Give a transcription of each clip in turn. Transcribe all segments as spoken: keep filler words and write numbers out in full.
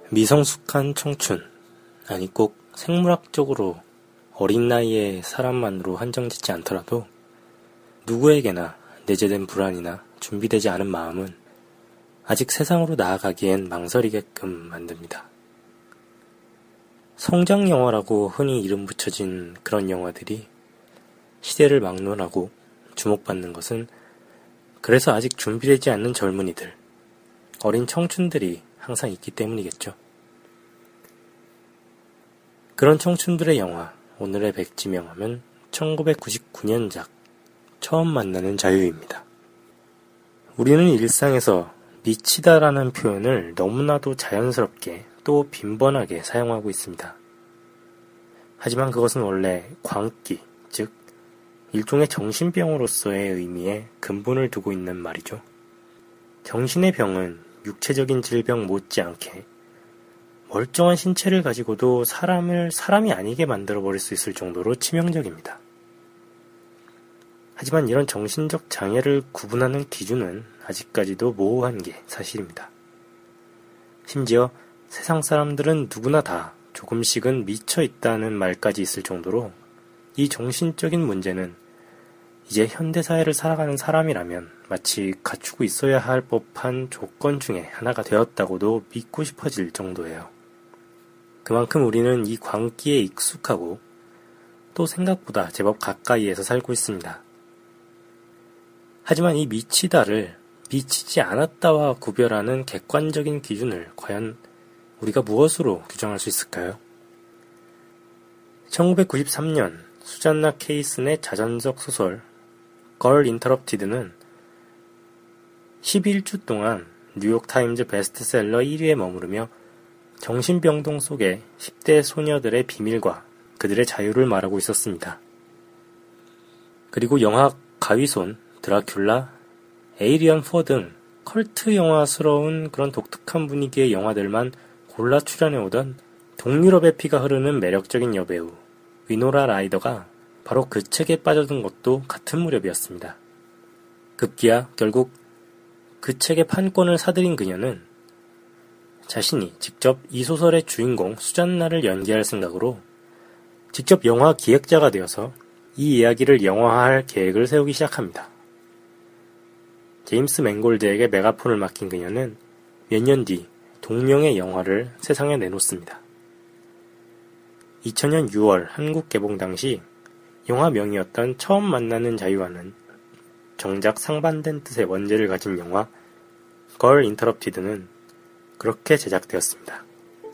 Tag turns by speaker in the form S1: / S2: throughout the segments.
S1: 미성숙한 청춘, 아니 꼭 생물학적으로 어린 나이의 사람만으로 한정짓지 않더라도 누구에게나 내재된 불안이나 준비되지 않은 마음은 아직 세상으로 나아가기엔 망설이게끔 만듭니다. 성장 영화라고 흔히 이름 붙여진 그런 영화들이 시대를 막론하고 주목받는 것은 그래서 아직 준비되지 않는 젊은이들, 어린 청춘들이 항상 있기 때문이겠죠. 그런 청춘들의 영화, 오늘의 백지명함은 천구백구십구 년작 처음 만나는 자유입니다. 우리는 일상에서 미치다라는 표현을 너무나도 자연스럽게 또 빈번하게 사용하고 있습니다. 하지만 그것은 원래 광기, 즉 일종의 정신병으로서의 의미에 근본을 두고 있는 말이죠. 정신의 병은 육체적인 질병 못지않게 멀쩡한 신체를 가지고도 사람을 사람이 아니게 만들어버릴 수 있을 정도로 치명적입니다. 하지만 이런 정신적 장애를 구분하는 기준은 아직까지도 모호한 게 사실입니다. 심지어 세상 사람들은 누구나 다 조금씩은 미쳐 있다는 말까지 있을 정도로 이 정신적인 문제는 이제 현대사회를 살아가는 사람이라면 마치 갖추고 있어야 할 법한 조건 중에 하나가 되었다고도 믿고 싶어질 정도예요. 그만큼 우리는 이 광기에 익숙하고 또 생각보다 제법 가까이에서 살고 있습니다. 하지만 이 미치다를 미치지 않았다와 구별하는 객관적인 기준을 과연 우리가 무엇으로 규정할 수 있을까요? 천구백구십삼 년 수잔나 케이슨의 자전적 소설 걸 인터럽티드는 십일 주 동안 뉴욕타임즈 베스트셀러 일 위에 머무르며 정신병동 속의 십 대 소녀들의 비밀과 그들의 자유를 말하고 있었습니다. 그리고 영화 가위손, 드라큘라, 에이리언 사 등 컬트 영화스러운 그런 독특한 분위기의 영화들만 골라 출연해오던 동유럽의 피가 흐르는 매력적인 여배우 위노라 라이더가 바로 그 책에 빠져든 것도 같은 무렵이었습니다. 급기야 결국 그 책의 판권을 사들인 그녀는 자신이 직접 이 소설의 주인공 수잔나를 연기할 생각으로 직접 영화 기획자가 되어서 이 이야기를 영화화할 계획을 세우기 시작합니다. 제임스 맹골드에게 메가폰을 맡긴 그녀는 몇 년 뒤 동명의 영화를 세상에 내놓습니다. 이천 년 유월 한국 개봉 당시 영화 명이었던 처음 만나는 자유와는 정작 상반된 뜻의 원제를 가진 영화 걸 인터럽티드는 그렇게 제작되었습니다.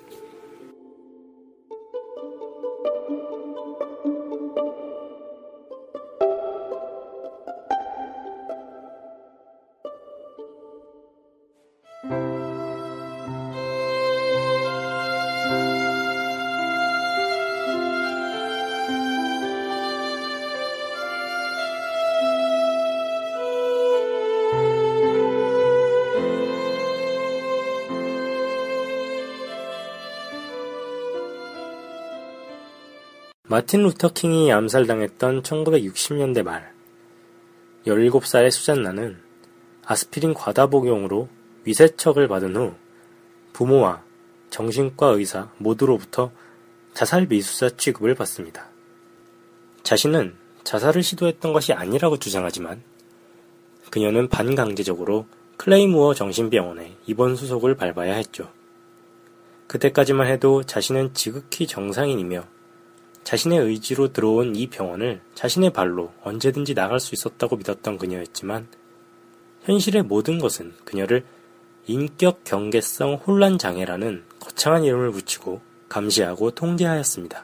S1: 마틴 루터 킹이 암살당했던 천구백육십 년대 말, 열일곱 살의 수잔나는 아스피린 과다 복용으로 위세척을 받은 후 부모와 정신과 의사 모두로부터 자살 미수자 취급을 받습니다. 자신은 자살을 시도했던 것이 아니라고 주장하지만 그녀는 반강제적으로 클레이무어 정신병원에 입원 수속을 밟아야 했죠. 그때까지만 해도 자신은 지극히 정상인이며 자신의 의지로 들어온 이 병원을 자신의 발로 언제든지 나갈 수 있었다고 믿었던 그녀였지만 현실의 모든 것은 그녀를 인격 경계성 혼란 장애라는 거창한 이름을 붙이고 감시하고 통제하였습니다.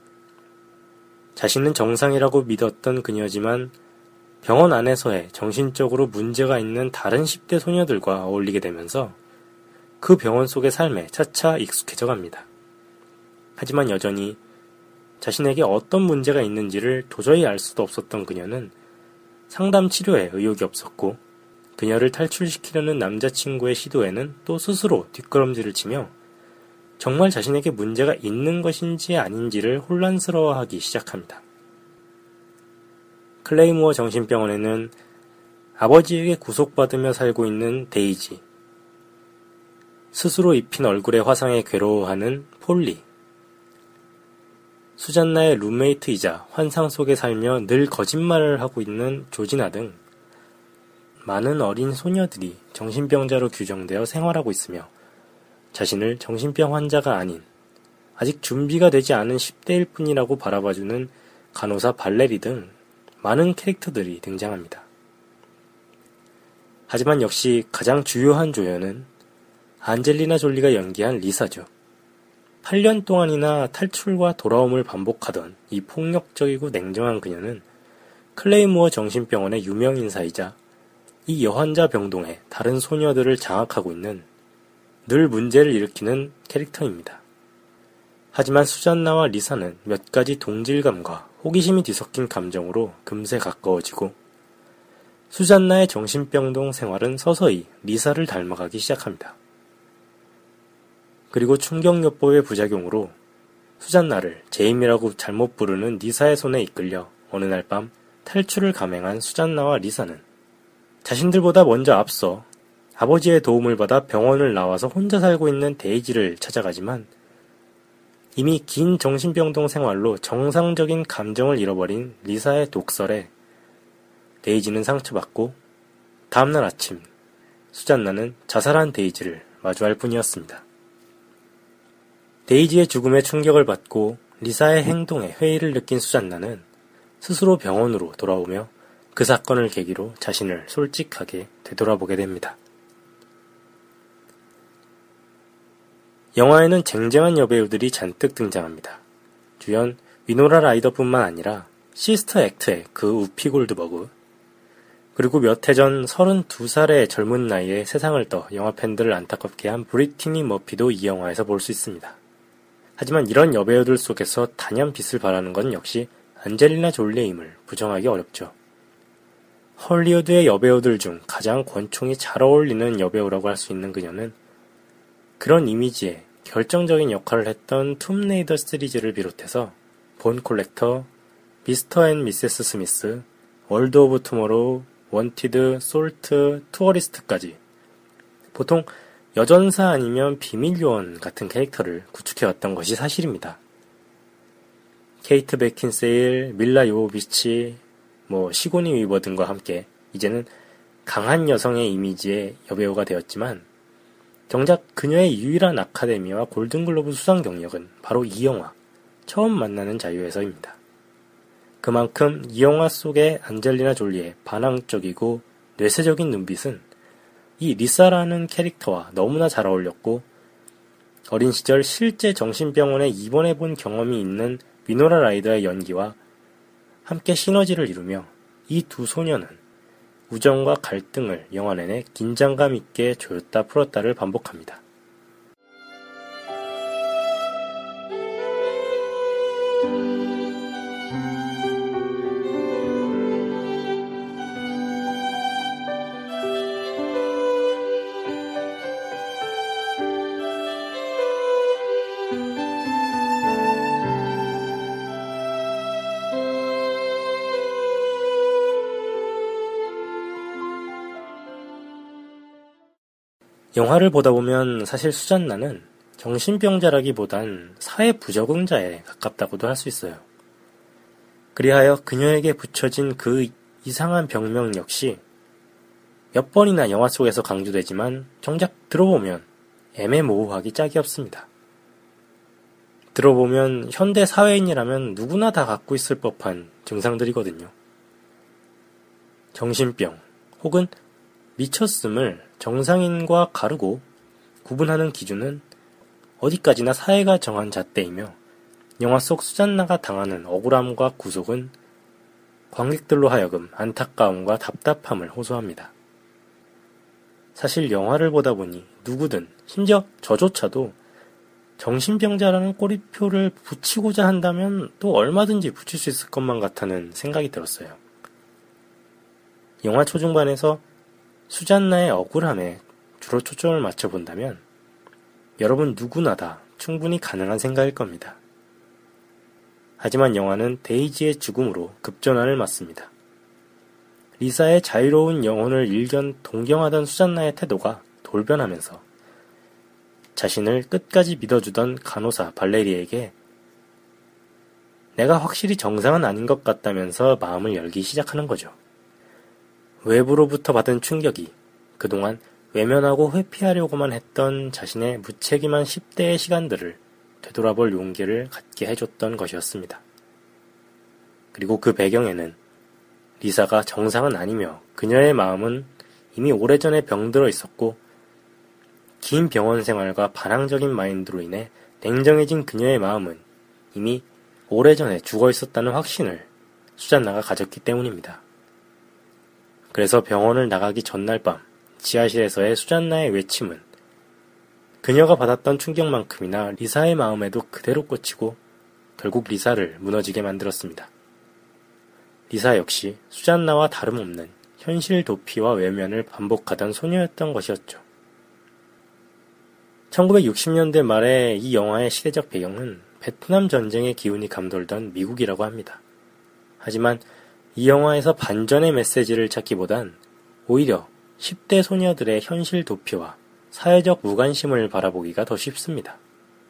S1: 자신은 정상이라고 믿었던 그녀지만 병원 안에서의 정신적으로 문제가 있는 다른 십 대 소녀들과 어울리게 되면서 그 병원 속의 삶에 차차 익숙해져 갑니다. 하지만 여전히 자신에게 어떤 문제가 있는지를 도저히 알 수도 없었던 그녀는 상담 치료에 의욕이 없었고 그녀를 탈출시키려는 남자친구의 시도에는 또 스스로 뒷걸음질을 치며 정말 자신에게 문제가 있는 것인지 아닌지를 혼란스러워하기 시작합니다. 클레이무어 정신병원에는 아버지에게 구속받으며 살고 있는 데이지, 스스로 입힌 얼굴의 화상에 괴로워하는 폴리, 수잔나의 룸메이트이자 환상 속에 살며 늘 거짓말을 하고 있는 조지나 등 많은 어린 소녀들이 정신병자로 규정되어 생활하고 있으며 자신을 정신병 환자가 아닌 아직 준비가 되지 않은 십 대일 뿐이라고 바라봐주는 간호사 발레리 등 많은 캐릭터들이 등장합니다. 하지만 역시 가장 주요한 조연은 안젤리나 졸리가 연기한 리사죠. 팔 년 동안이나 탈출과 돌아옴을 반복하던 이 폭력적이고 냉정한 그녀는 클레이모어 정신병원의 유명 인사이자 이 여환자 병동의 다른 소녀들을 장악하고 있는 늘 문제를 일으키는 캐릭터입니다. 하지만 수잔나와 리사는 몇 가지 동질감과 호기심이 뒤섞인 감정으로 금세 가까워지고 수잔나의 정신병동 생활은 서서히 리사를 닮아가기 시작합니다. 그리고 충격요법의 부작용으로 수잔나를 제임이라고 잘못 부르는 리사의 손에 이끌려 어느 날 밤 탈출을 감행한 수잔나와 리사는 자신들보다 먼저 앞서 아버지의 도움을 받아 병원을 나와서 혼자 살고 있는 데이지를 찾아가지만 이미 긴 정신병동 생활로 정상적인 감정을 잃어버린 리사의 독설에 데이지는 상처받고 다음날 아침 수잔나는 자살한 데이지를 마주할 뿐이었습니다. 데이지의 죽음에 충격을 받고 리사의 행동에 회의를 느낀 수잔나는 스스로 병원으로 돌아오며 그 사건을 계기로 자신을 솔직하게 되돌아보게 됩니다. 영화에는 쟁쟁한 여배우들이 잔뜩 등장합니다. 주연 위노라 라이더뿐만 아니라 시스터 액트의 그 우피 골드버그, 그리고 몇 해 전 서른두 살의 젊은 나이에 세상을 떠 영화 팬들을 안타깝게 한 브리티니 머피도 이 영화에서 볼 수 있습니다. 하지만 이런 여배우들 속에서 단연빛을 발하는 건 역시 안젤리나 졸리임을 부정하기 어렵죠. 헐리우드의 여배우들 중 가장 권총이 잘 어울리는 여배우라고 할 수 있는 그녀는 그런 이미지에 결정적인 역할을 했던 툼레이더 시리즈를 비롯해서 본 콜렉터, 미스터 앤 미세스 스미스, 월드 오브 투모로우, 원티드, 솔트, 투어리스트까지 보통 여전사 아니면 비밀요원 같은 캐릭터를 구축해왔던 것이 사실입니다. 케이트 베킨세일, 밀라 요보비치, 뭐 시고니 위버 등과 함께 이제는 강한 여성의 이미지의 여배우가 되었지만 정작 그녀의 유일한 아카데미와 골든글로브 수상 경력은 바로 이 영화 처음 만나는 자유에서입니다. 그만큼 이 영화 속의 안젤리나 졸리의 반항적이고 뇌세적인 눈빛은 이 리사라는 캐릭터와 너무나 잘 어울렸고 어린 시절 실제 정신병원에 입원해본 경험이 있는 위노라 라이더의 연기와 함께 시너지를 이루며 이 두 소녀는 우정과 갈등을 영화 내내 긴장감 있게 조였다 풀었다를 반복합니다. 영화를 보다 보면 사실 수잔나는 정신병자라기보단 사회 부적응자에 가깝다고도 할 수 있어요. 그리하여 그녀에게 붙여진 그 이상한 병명 역시 몇 번이나 영화 속에서 강조되지만 정작 들어보면 애매모호하기 짝이 없습니다. 들어보면 현대 사회인이라면 누구나 다 갖고 있을 법한 증상들이거든요. 정신병 혹은 미쳤음을 정상인과 가르고 구분하는 기준은 어디까지나 사회가 정한 잣대이며 영화 속 수잔나가 당하는 억울함과 구속은 관객들로 하여금 안타까움과 답답함을 호소합니다. 사실 영화를 보다 보니 누구든 심지어 저조차도 정신병자라는 꼬리표를 붙이고자 한다면 또 얼마든지 붙일 수 있을 것만 같다는 생각이 들었어요. 영화 초중반에서 수잔나의 억울함에 주로 초점을 맞춰본다면 여러분 누구나 다 충분히 가능한 생각일 겁니다. 하지만 영화는 데이지의 죽음으로 급전환을 맞습니다. 리사의 자유로운 영혼을 일견 동경하던 수잔나의 태도가 돌변하면서 자신을 끝까지 믿어주던 간호사 발레리에게 내가 확실히 정상은 아닌 것 같다면서 마음을 열기 시작하는 거죠. 외부로부터 받은 충격이 그동안 외면하고 회피하려고만 했던 자신의 무책임한 십 대의 시간들을 되돌아볼 용기를 갖게 해줬던 것이었습니다. 그리고 그 배경에는 리사가 정상은 아니며 그녀의 마음은 이미 오래전에 병들어 있었고 긴 병원 생활과 반항적인 마인드로 인해 냉정해진 그녀의 마음은 이미 오래전에 죽어 있었다는 확신을 수잔나가 가졌기 때문입니다. 그래서 병원을 나가기 전날 밤 지하실에서의 수잔나의 외침은 그녀가 받았던 충격만큼이나 리사의 마음에도 그대로 꽂히고 결국 리사를 무너지게 만들었습니다. 리사 역시 수잔나와 다름없는 현실 도피와 외면을 반복하던 소녀였던 것이었죠. 천구백육십 년대 말에 이 영화의 시대적 배경은 베트남 전쟁의 기운이 감돌던 미국이라고 합니다. 하지만 이 영화에서 반전의 메시지를 찾기보단 오히려 십 대 소녀들의 현실 도피와 사회적 무관심을 바라보기가 더 쉽습니다.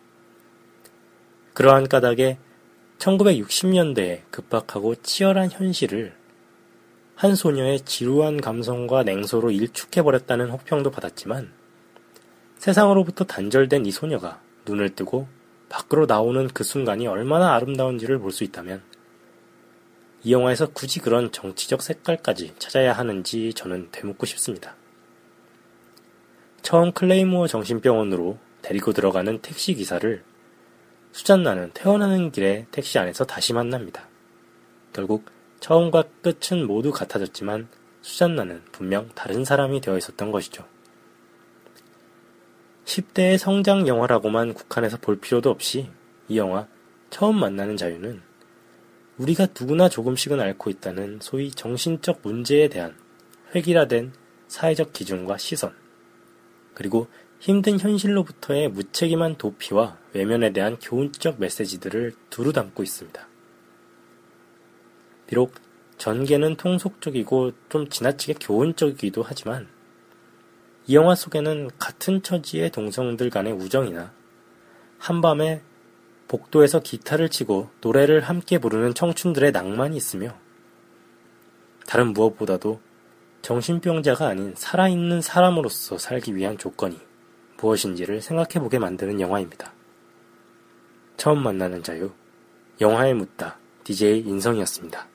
S1: 그러한 까닭에 천구백육십 년대의 급박하고 치열한 현실을 한 소녀의 지루한 감성과 냉소로 일축해버렸다는 혹평도 받았지만 세상으로부터 단절된 이 소녀가 눈을 뜨고 밖으로 나오는 그 순간이 얼마나 아름다운지를 볼 수 있다면 이 영화에서 굳이 그런 정치적 색깔까지 찾아야 하는지 저는 되묻고 싶습니다. 처음 클레이모어 정신병원으로 데리고 들어가는 택시기사를 수잔나는 퇴원하는 길에 택시 안에서 다시 만납니다. 결국 처음과 끝은 모두 같아졌지만 수잔나는 분명 다른 사람이 되어 있었던 것이죠. 십 대의 성장 영화라고만 국한해서 볼 필요도 없이 이 영화 처음 만나는 자유는 우리가 누구나 조금씩은 앓고 있다는 소위 정신적 문제에 대한 획일화된 사회적 기준과 시선, 그리고 힘든 현실로부터의 무책임한 도피와 외면에 대한 교훈적 메시지들을 두루 담고 있습니다. 비록 전개는 통속적이고 좀 지나치게 교훈적이기도 하지만 이 영화 속에는 같은 처지의 동성들 간의 우정이나 한밤에 복도에서 기타를 치고 노래를 함께 부르는 청춘들의 낭만이 있으며 다른 무엇보다도 정신병자가 아닌 살아있는 사람으로서 살기 위한 조건이 무엇인지를 생각해보게 만드는 영화입니다. 처음 만나는 자유, 영화에 묻다, 디제이 인성이었습니다.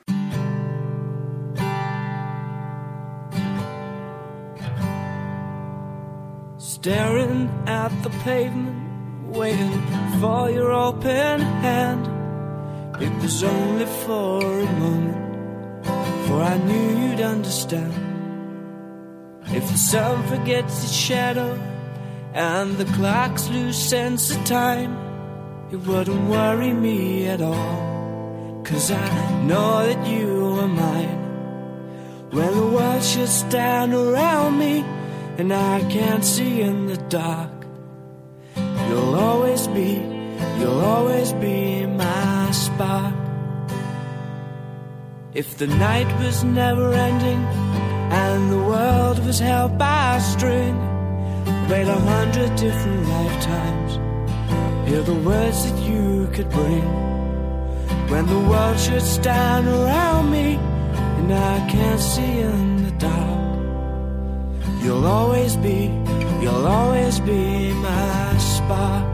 S2: Staring at the pavement, waiting for your open hand. It was only for a moment, for I knew you'd understand. If the sun forgets its shadow and the clocks lose sense of time, it wouldn't worry me at all, 'cause I know that you are mine. When the world shuts down around me and I can't see in the dark, you'll always be, you'll always be my spark. If the night was never ending and the world was held by a string, wait a hundred different lifetimes, hear the words that you could bring. When the world shuts down around me and I can't see in the dark, you'll always be, you'll always be my spark.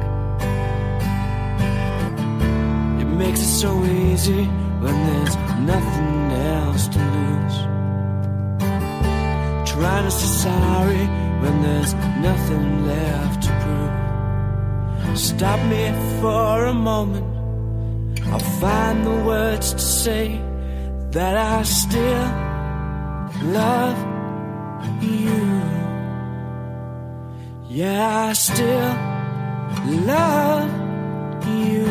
S2: It makes it so easy when there's nothing else to lose. Trying to say sorry when there's nothing left to prove. Stop me for a moment, I'll find the words to say that I still love you. Yeah, I still love you.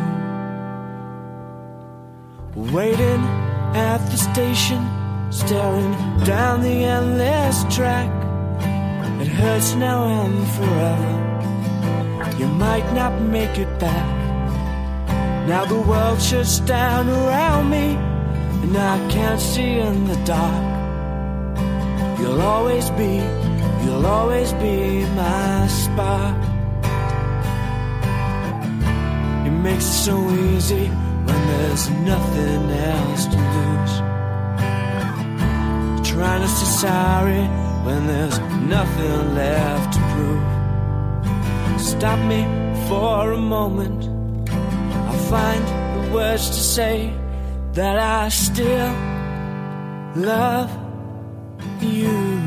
S2: Waiting at the station, staring down the endless track. It hurts now and forever, you might not make it back. Now the world shuts down around me and I can't see in the dark. You'll always be, you'll always be my spark. makes it so easy when there's nothing else to lose. Trying to say sorry when there's nothing left to prove. Stop me for a moment, I'll find the words to say that I still love you.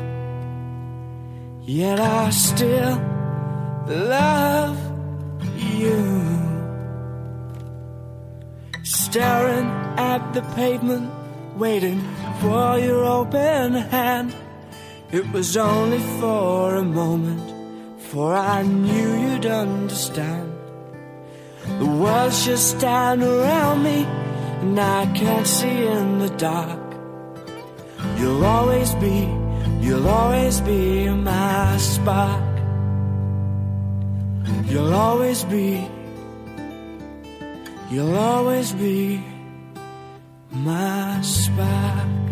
S2: Yet I still love you. Staring at the pavement, waiting for your open hand. It was only for a moment, for I knew you'd understand. The world should stand around me, and I can't see in the dark. You'll always be, you'll always be my spark. You'll always be, you'll always be my spark.